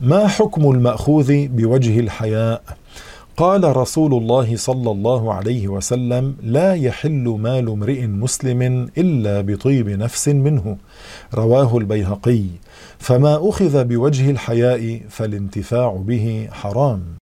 ما حكم المأخوذ بوجه الحياء؟ قال رسول الله صلى الله عليه وسلم: لا يحل مال امرئ مسلم إلا بطيب نفس منه. رواه البيهقي. فما أخذ بوجه الحياء فالانتفاع به حرام.